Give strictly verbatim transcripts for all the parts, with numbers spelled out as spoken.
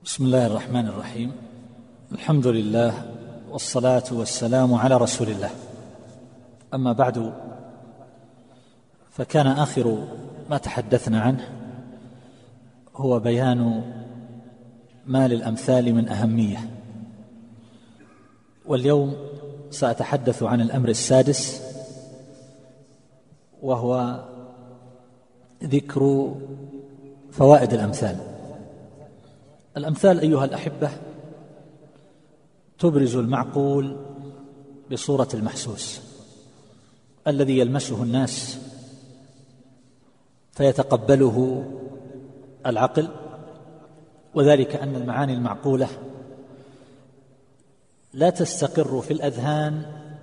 بسم الله الرحمن الرحيم. الحمد لله والصلاة والسلام على رسول الله. أما بعد، فكان آخر ما تحدثنا عنه هو بيان ما للأمثال من أهمية، واليوم سأتحدث عن الأمر السادس، وهو ذكر فوائد الأمثال. الأمثال أيها الأحبة تبرز المعقول بصورة المحسوس الذي يلمسه الناس فيتقبله العقل، وذلك أن المعاني المعقولة لا تستقر في الأذهان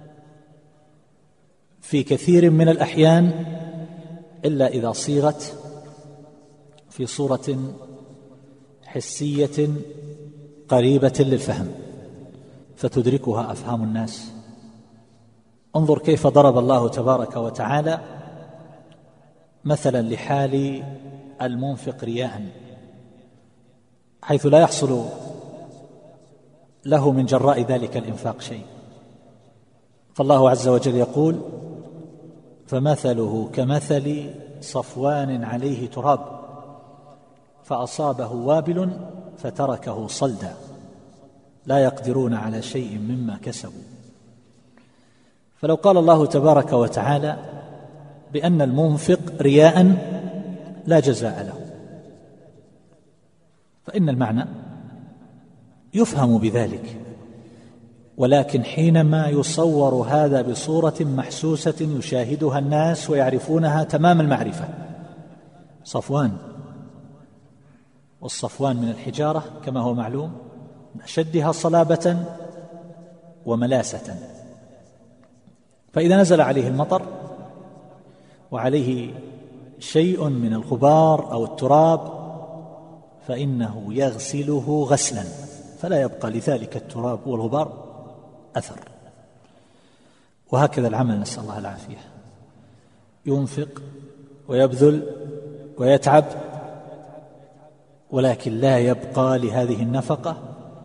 في كثير من الأحيان إلا إذا صيغت في صورة حسية قريبة للفهم فتدركها أفهام الناس. انظر كيف ضرب الله تبارك وتعالى مثلا لحال المنفق رياء، حيث لا يحصل له من جراء ذلك الإنفاق شيء. فالله عز وجل يقول: فمثله كمثل صفوان عليه تراب فأصابه وابل فتركه صلدا لا يقدرون على شيء مما كسبوا. فلو قال الله تبارك وتعالى بأن المنفق رياء لا جزاء له، فإن المعنى يفهم بذلك، ولكن حينما يصور هذا بصورة محسوسة يشاهدها الناس ويعرفونها تمام المعرفة، صفوان، والصفوان من الحجارة كما هو معلوم، من أشدها صلابة وملاسة، فإذا نزل عليه المطر وعليه شيء من الغبار أو التراب فإنه يغسله غسلا فلا يبقى لذلك التراب والغبار أثر. وهكذا العمل، نسأل الله العافية، ينفق ويبذل ويتعب، ولكن لا يبقى لهذه النفقة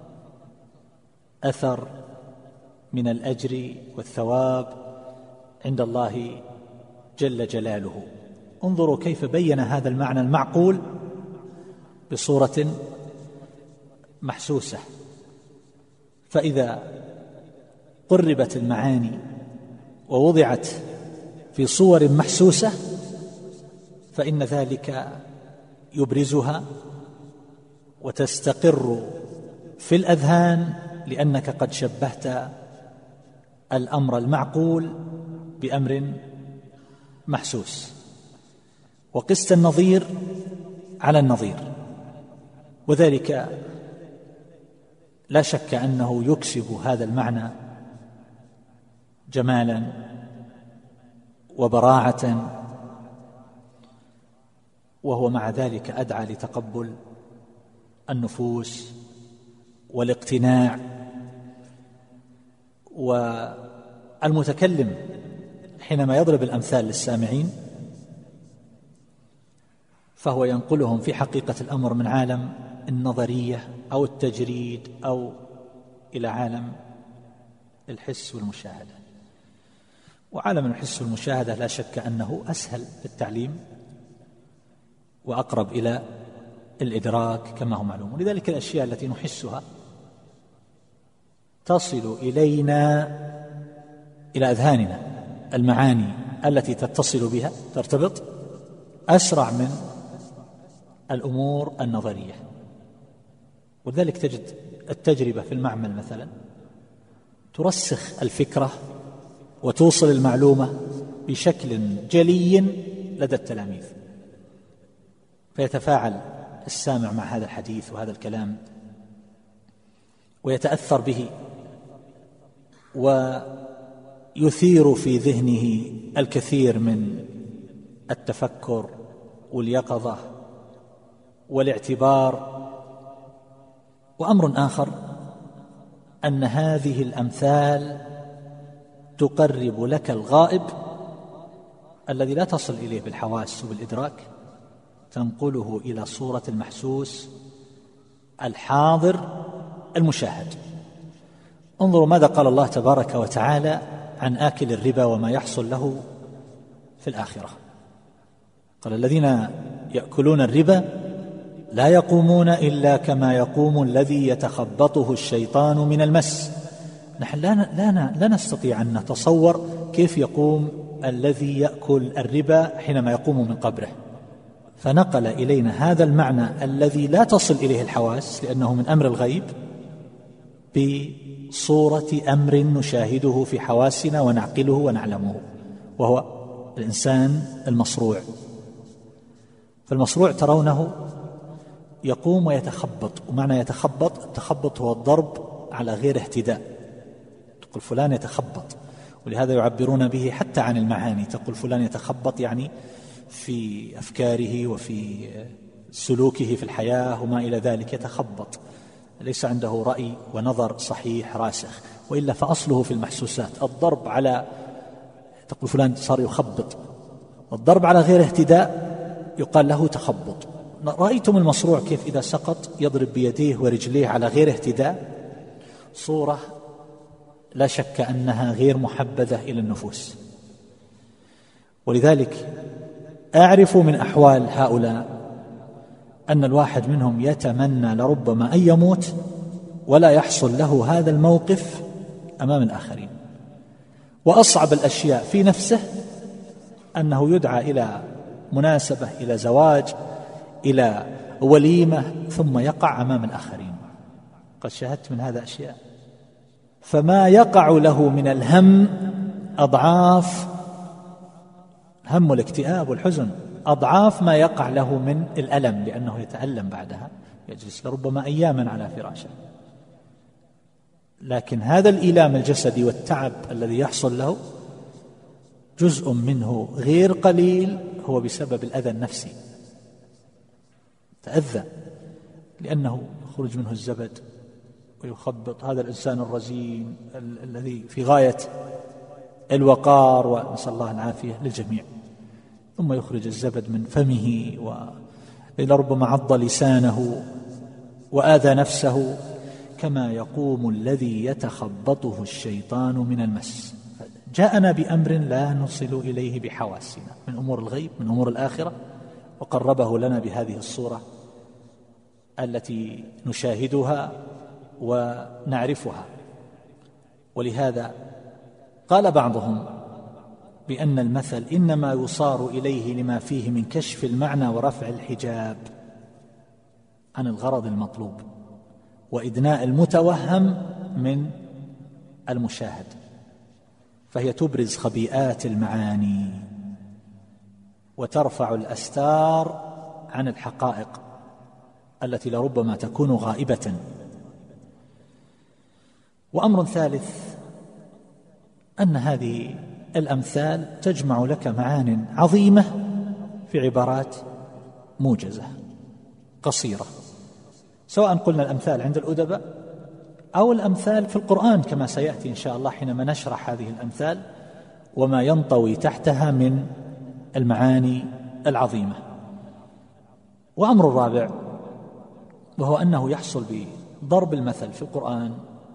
أثر من الأجر والثواب عند الله جل جلاله. انظروا كيف بين هذا المعنى المعقول بصورة محسوسة. فإذا قربت المعاني ووضعت في صور محسوسة فإن ذلك يبرزها وتستقر في الأذهان، لأنك قد شبهت الأمر المعقول بأمر محسوس، وقست النظير على النظير، وذلك لا شك أنه يكسب هذا المعنى جمالا وبراعة، وهو مع ذلك أدعى لتقبل النفوس والاقتناع. والمتكلم حينما يضرب الأمثال للسامعين فهو ينقلهم في حقيقة الأمر من عالم النظرية أو التجريد أو إلى عالم الحس والمشاهدة. وعالم الحس والمشاهدة لا شك أنه أسهل في التعليم وأقرب إلى الإدراك كما هو معلوم، ولذلك الأشياء التي نحسها تصل إلينا إلى أذهاننا، المعاني التي تتصل بها ترتبط أسرع من الأمور النظرية. ولذلك تجد التجربة في المعمل مثلا ترسخ الفكرة وتوصل المعلومة بشكل جلي لدى التلاميذ، فيتفاعل السامع مع هذا الحديث وهذا الكلام ويتأثر به ويثير في ذهنه الكثير من التفكر واليقظة والاعتبار. وأمر آخر أن هذه الأمثال تقرب لك الغائب الذي لا تصل إليه بالحواس وبالإدراك، تنقله إلى صورة المحسوس الحاضر المشاهد. انظروا ماذا قال الله تبارك وتعالى عن آكل الربا وما يحصل له في الآخرة. قال: الذين يأكلون الربا لا يقومون إلا كما يقوم الذي يتخبطه الشيطان من المس. نحن لا, لا, لا نستطيع أن نتصور كيف يقوم الذي يأكل الربا حينما يقوم من قبره، فنقل إلينا هذا المعنى الذي لا تصل إليه الحواس لأنه من أمر الغيب بصورة أمر نشاهده في حواسنا ونعقله ونعلمه، وهو الإنسان المصروع. فالمصروع ترونه يقوم ويتخبط، ومعنى يتخبط، التخبط هو الضرب على غير اهتداء. تقول فلان يتخبط، ولهذا يعبرون به حتى عن المعاني. تقول فلان يتخبط يعني في أفكاره وفي سلوكه في الحياة وما إلى ذلك، يتخبط، ليس عنده رأي ونظر صحيح راسخ، وإلا فأصله في المحسوسات. الضرب على، تقول فلان صار يخبط، الضرب على غير اهتداء يقال له تخبط. رأيتم المصروع كيف إذا سقط يضرب بيديه ورجليه على غير اهتداء؟ صورة لا شك أنها غير محبذة إلى النفوس. ولذلك أعرف من أحوال هؤلاء أن الواحد منهم يتمنى لربما أن يموت ولا يحصل له هذا الموقف أمام الآخرين. وأصعب الأشياء في نفسه أنه يدعى إلى مناسبة، إلى زواج، إلى وليمة، ثم يقع أمام الآخرين. قد شاهدت من هذا أشياء، فما يقع له من الهم أضعاف هم الاكتئاب والحزن، أضعاف ما يقع له من الألم، لأنه يتألم بعدها، يجلس لربما أياما على فراشه. لكن هذا الإيلام الجسدي والتعب الذي يحصل له جزء منه غير قليل هو بسبب الأذى النفسي. تأذى لأنه يخرج منه الزبد ويخبط. هذا الإنسان الرزين ال- الذي في غاية الوقار، ونسأل الله العافية للجميع، ثم يخرج الزبد من فمه، ولربما عض لسانه وآذى نفسه، كما يقوم الذي يتخبطه الشيطان من المس. جاءنا بأمر لا نصل إليه بحواسنا من أمور الغيب، من أمور الآخرة، وقربه لنا بهذه الصورة التي نشاهدها ونعرفها. ولهذا قال بعضهم بأن المثل إنما يصار إليه لما فيه من كشف المعنى ورفع الحجاب عن الغرض المطلوب وإدناء المتوهم من المشاهد، فهي تبرز خبيئات المعاني وترفع الأستار عن الحقائق التي لربما تكون غائبة. وأمر ثالث أن هذه الأمثال تجمع لك معان عظيمة في عبارات موجزة قصيرة، سواء قلنا الأمثال عند الأدباء أو الأمثال في القرآن كما سيأتي إن شاء الله حينما نشرح هذه الأمثال وما ينطوي تحتها من المعاني العظيمة. وأمر الرابع وهو أنه يحصل بضرب المثل في القرآن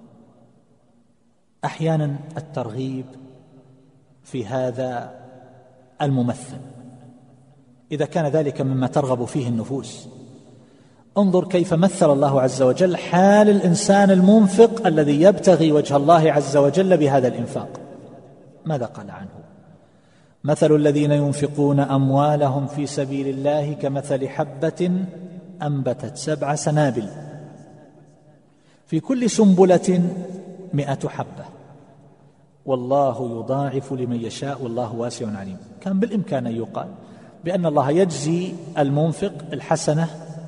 أحيانا الترغيب في هذا الممثل إذا كان ذلك مما ترغب فيه النفوس. انظر كيف مثل الله عز وجل حال الإنسان المنفق الذي يبتغي وجه الله عز وجل بهذا الإنفاق. ماذا قال عنه؟ مثل الذين ينفقون أموالهم في سبيل الله كمثل حبة أنبتت سبع سنابل في كل سنبلة مئة حبة والله يضاعف لمن يشاء والله واسع عليم. كان بالإمكان أن يقال بأن الله يجزي المنفق الحسنة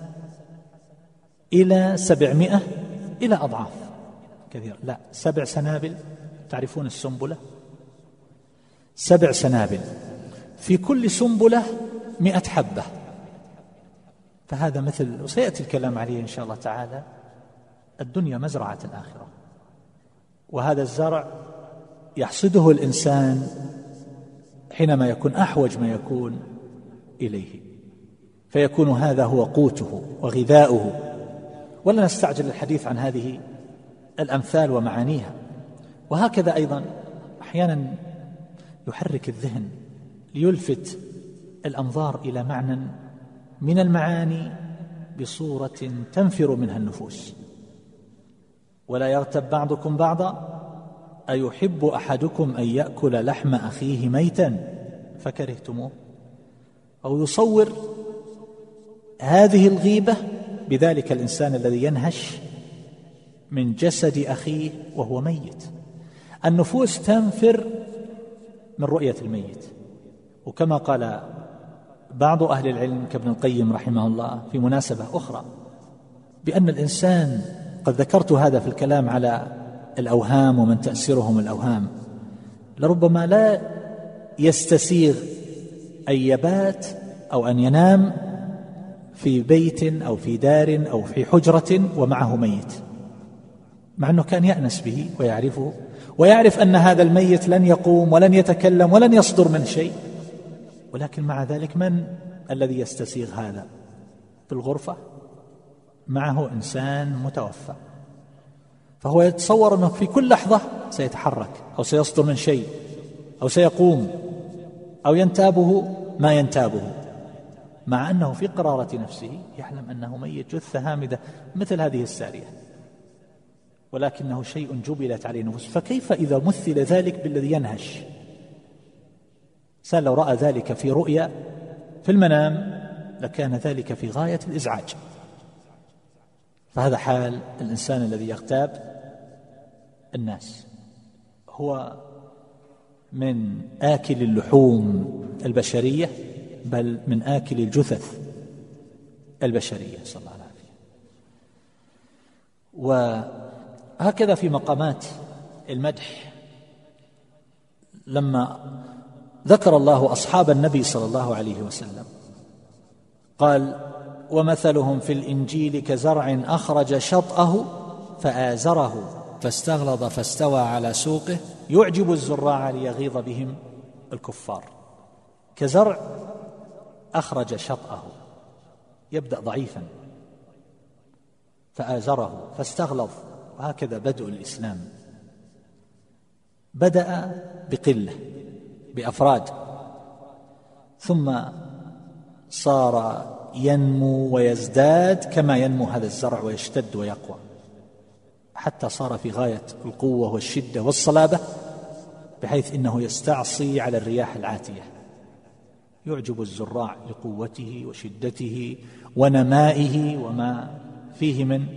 إلى سبعمائة إلى أضعاف كثيرة. لا، سبع سنابل، تعرفون السنبلة، سبع سنابل في كل سنبلة مئة حبة، فهذا مثل، وسيأتي الكلام عليه إن شاء الله تعالى، الدنيا مزرعة الآخرة، وهذا الزرع يحصده الإنسان حينما يكون أحوج ما يكون إليه، فيكون هذا هو قوته وغذاؤه ولا نستعجل الحديث عن هذه الأمثال ومعانيها. وهكذا أيضا أحيانا يحرك الذهن ليلفت الأنظار إلى معنى من المعاني بصورة تنفر منها النفوس. ولا يغتب بعضكم بعضا أيحب أحدكم أن يأكل لحم أخيه ميتا فكرهتموه، أو يصور هذه الغيبة بذلك الإنسان الذي ينهش من جسد أخيه وهو ميت. النفوس تنفر من رؤية الميت. وكما قال بعض أهل العلم كابن القيم رحمه الله في مناسبة أخرى بأن الإنسان، قد ذكرت هذا في الكلام على الأوهام ومن تأثيرهم الأوهام، لربما لا يستسيغ أن يبات أو أن ينام في بيت أو في دار أو في حجرة ومعه ميت، مع أنه كان يأنس به ويعرفه ويعرف أن هذا الميت لن يقوم ولن يتكلم ولن يصدر من شيء، ولكن مع ذلك من الذي يستسيغ هذا؟ في الغرفة معه إنسان متوفى، فهو يتصور أنه في كل لحظة سيتحرك أو سيصدر من شيء أو سيقوم أو ينتابه ما ينتابه، مع أنه في قرارة نفسه يعلم أنه ميت، جثة هامدة مثل هذه السارية، ولكنه شيء جبلت عليه نفوس. فكيف إذا مثل ذلك بالذي ينهش؟ سأل لو رأى ذلك في رؤيا في المنام لكان ذلك في غاية الإزعاج. فهذا حال الإنسان الذي يغتاب الناس، هو من آكل اللحوم البشرية بل من آكل الجثث البشرية، صلى الله عليه وسلم. وهكذا في مقامات المدح، لما ذكر الله أصحاب النبي صلى الله عليه وسلم قال: ومثلهم في الإنجيل كزرع أخرج شطأه فآزره فاستغلظ فاستوى على سوقه يعجب الزراع ليغيظ بهم الكفار. كزرع أخرج شطأه، يبدأ ضعيفا فآزره فاستغلظ. وهكذا بدء الإسلام، بدأ بقلة بأفراد، ثم صار ينمو ويزداد كما ينمو هذا الزرع ويشتد ويقوى، حتى صار في غاية القوة والشدة والصلابة، بحيث إنه يستعصي على الرياح العاتية، يعجب الزراع لقوته وشدته ونمائه وما فيه من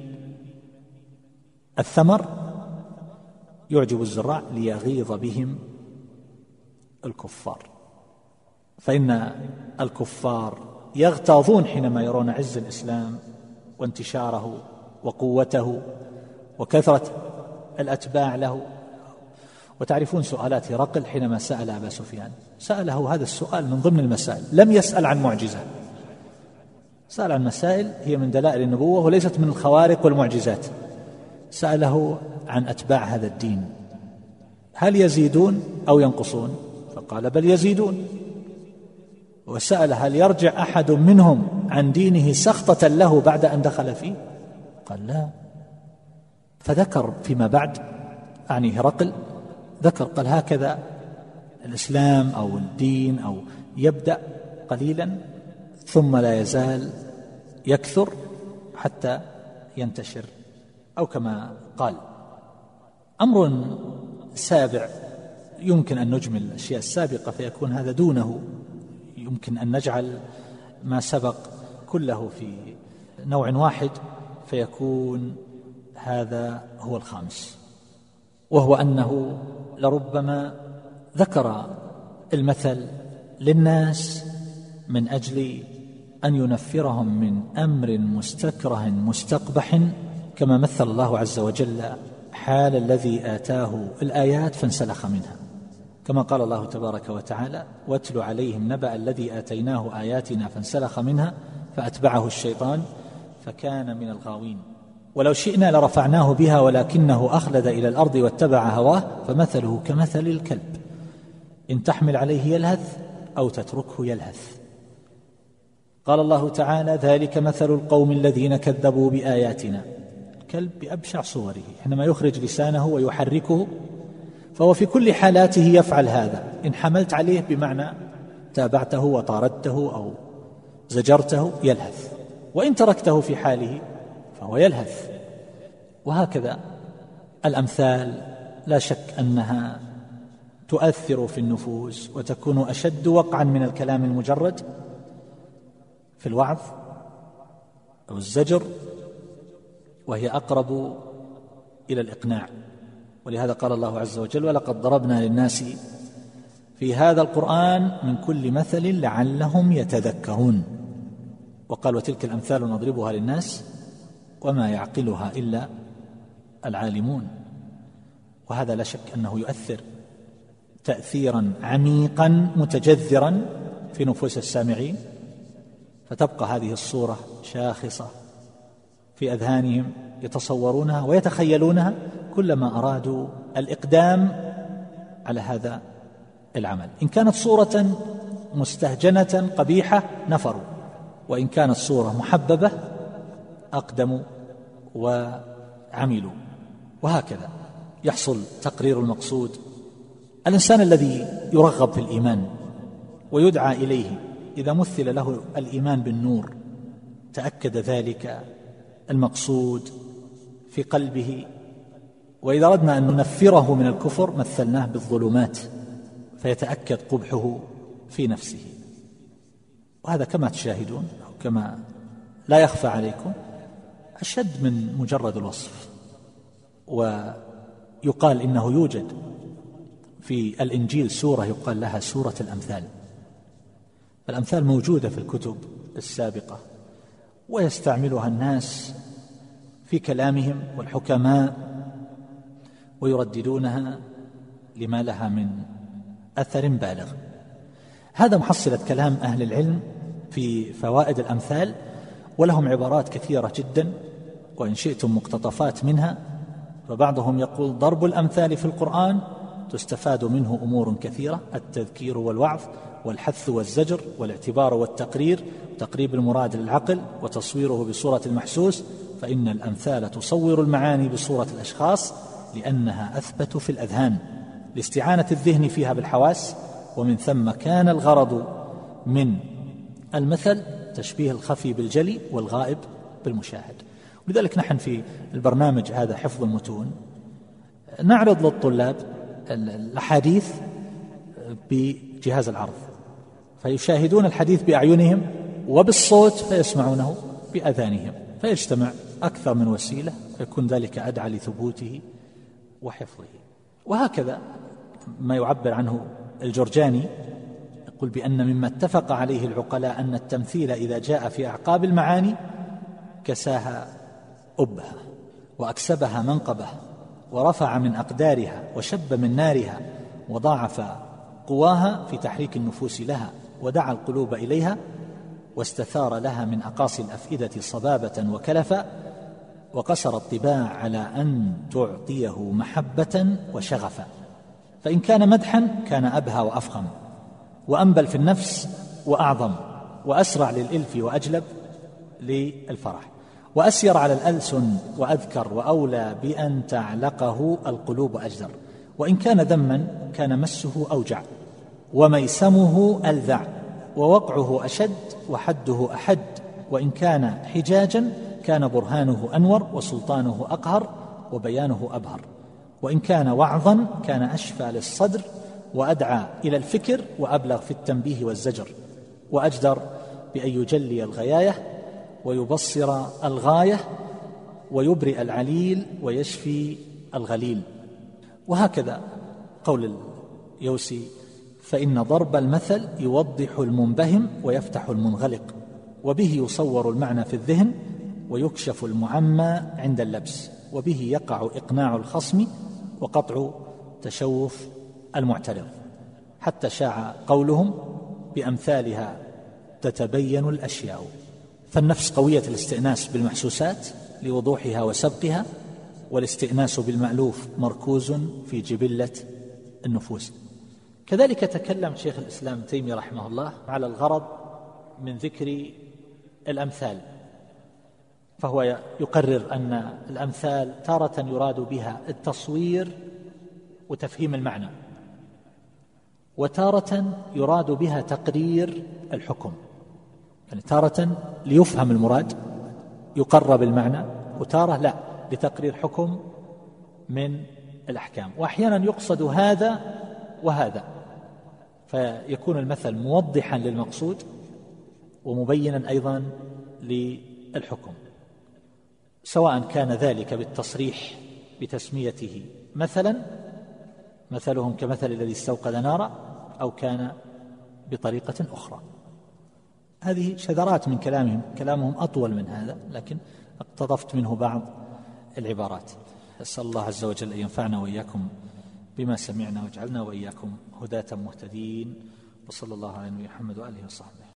الثمر، يعجب الزراع ليغيظ بهم الكفار. فإن الكفار يغتاظون حينما يرون عز الإسلام وانتشاره وقوته وكثرة الأتباع له. وتعرفون سؤالات هرقل حينما سأل أبا سفيان، سأله هذا السؤال من ضمن المسائل، لم يسأل عن معجزة، سأل عن مسائل هي من دلائل النبوة وليست من الخوارق والمعجزات. سأله عن أتباع هذا الدين، هل يزيدون أو ينقصون؟ فقال: بل يزيدون. وسأل: هل يرجع أحد منهم عن دينه سخطة له بعد أن دخل فيه؟ قال: لا. فذكر فيما بعد، أعني هرقل، ذكر قال: هكذا الإسلام أو الدين أو يبدأ قليلا ثم لا يزال يكثر حتى ينتشر، أو كما قال. أمر سابع يمكن أن نجمل الأشياء السابقة فيكون هذا دونه، يمكن أن نجعل ما سبق كله في نوع واحد فيكون هذا هو الخامس، وهو أنه لربما ذكر المثل للناس من أجل أن ينفرهم من أمر مستكره مستقبح، كما مثل الله عز وجل حال الذي آتاه الآيات فانسلخ منها، كما قال الله تبارك وتعالى: واتل عليهم نبأ الذي آتيناه آياتنا فانسلخ منها فأتبعه الشيطان فكان من الغاوين. ولو شئنا لرفعناه بها ولكنه أخلد إلى الأرض واتبع هواه فمثله كمثل الكلب إن تحمل عليه يلهث أو تتركه يلهث. قال الله تعالى: ذلك مثل القوم الذين كذبوا بآياتنا. الكلب بأبشع صوره حينما يخرج لسانه ويحركه، فهو في كل حالاته يفعل هذا. إن حملت عليه بمعنى تابعته وطاردته أو زجرته يلهث، وإن تركته في حاله فهو يلهث. وهكذا الأمثال لا شك أنها تؤثر في النفوس وتكون أشد وقعا من الكلام المجرد في الوعظ أو الزجر، وهي أقرب إلى الإقناع. ولهذا قال الله عز وجل: ولقد ضربنا للناس في هذا القرآن من كل مثل لعلهم يتذكرون. وقال: وتلك الأمثال نضربها للناس وما يعقلها إلا العالمون. وهذا لا شك أنه يؤثر تأثيرا عميقا متجذرا في نفوس السامعين، فتبقى هذه الصورة شاخصة في أذهانهم يتصورونها ويتخيلونها كلما أرادوا الإقدام على هذا العمل. إن كانت صورة مستهجنة قبيحة نفروا، وإن كانت صورة محببة أقدموا وعملوا. وهكذا يحصل تقرير المقصود. الإنسان الذي يرغب في الإيمان ويدعى إليه إذا مثل له الإيمان بالنور تأكد ذلك المقصود في قلبه. وإذا أردنا أن ننفره من الكفر مثلناه بالظلمات فيتأكد قبحه في نفسه. وهذا كما تشاهدون أو كما لا يخفى عليكم أشد من مجرد الوصف. ويقال إنه يوجد في الإنجيل سورة يقال لها سورة الأمثال. الأمثال موجودة في الكتب السابقة ويستعملها الناس في كلامهم والحكماء ويرددونها لما لها من أثر بالغ. هذا محصلة كلام أهل العلم في فوائد الأمثال، ولهم عبارات كثيرة جدا، وإن شئتم مقتطفات منها. فبعضهم يقول: ضرب الأمثال في القرآن تستفاد منه أمور كثيرة: التذكير والوعظ والحث والزجر والاعتبار والتقرير، تقريب المراد للعقل وتصويره بصورة المحسوس، فإن الأمثال تصور المعاني بصورة الأشخاص لأنها أثبت في الأذهان لاستعانة الذهن فيها بالحواس، ومن ثم كان الغرض من المثل تشبيه الخفي بالجلي والغائب بالمشاهد. ولذلك نحن في البرنامج هذا حفظ المتون نعرض للطلاب الأحاديث بجهاز العرض، فيشاهدون الحديث بأعينهم وبالصوت فيسمعونه بأذانهم، فيجتمع أكثر من وسيلة، فيكون ذلك أدعى لثبوته وحفظه. وهكذا ما يعبر عنه الجرجاني، يقول بأن مما اتفق عليه العقلاء أن التمثيل إذا جاء في أعقاب المعاني كساها أبها وأكسبها منقبه ورفع من أقدارها وشب من نارها وضاعف قواها في تحريك النفوس لها ودعا القلوب إليها واستثار لها من أقاصي الأفئدة صبابة وكلفا، وقصر الطباع على أن تعطيه محبة وشغفا، فإن كان مدحا كان أبهى وأفخم وأنبل في النفس وأعظم وأسرع للإلف وأجلب للفرح وأسير على الألسن وأذكر وأولى بأن تعلقه القلوب أجدر، وإن كان ذما كان مسه أوجع وميسمه ألذع ووقعه أشد وحده أحد، وإن كان حجاجا كان برهانه أنور وسلطانه أقهر وبيانه أبهر، وإن كان وعظا كان أشفى للصدر وأدعى إلى الفكر وأبلغ في التنبيه والزجر، وأجدر بأن يجلي الغياية ويبصر الغاية ويبرئ العليل ويشفي الغليل. وهكذا قول اليوسي: فإن ضرب المثل يوضح المنبهم ويفتح المنغلق، وبه يصور المعنى في الذهن ويكشف المعمى عند اللبس، وبه يقع إقناع الخصم وقطع تشوف المعترض، حتى شاع قولهم: بأمثالها تتبين الأشياء. فالنفس قوية الاستئناس بالمحسوسات لوضوحها وسبقها، والاستئناس بالمألوف مركوز في جبلة النفوس. كذلك تكلم شيخ الإسلام تيمية رحمه الله على الغرض من ذكر الأمثال، فهو يقرر أن الأمثال تارة يراد بها التصوير وتفهيم المعنى، وتارة يراد بها تقرير الحكم، يعني تارة ليفهم المراد يقرب المعنى، وتارة لا لتقرير حكم من الأحكام. وأحيانا يقصد هذا وهذا، فيكون المثل موضحا للمقصود ومبينا أيضا للحكم، سواء كان ذلك بالتصريح بتسميته مثلا، مثلهم كمثل الذي استوقد نارا، أو كان بطريقة أخرى. هذه شذرات من كلامهم، كلامهم أطول من هذا، لكن اقتطفت منه بعض العبارات. أسأل الله عز وجل أن ينفعنا وإياكم بما سمعنا، واجعلنا وإياكم هداة مهتدين، وصلى الله على نبينا محمد وآله وصحبه.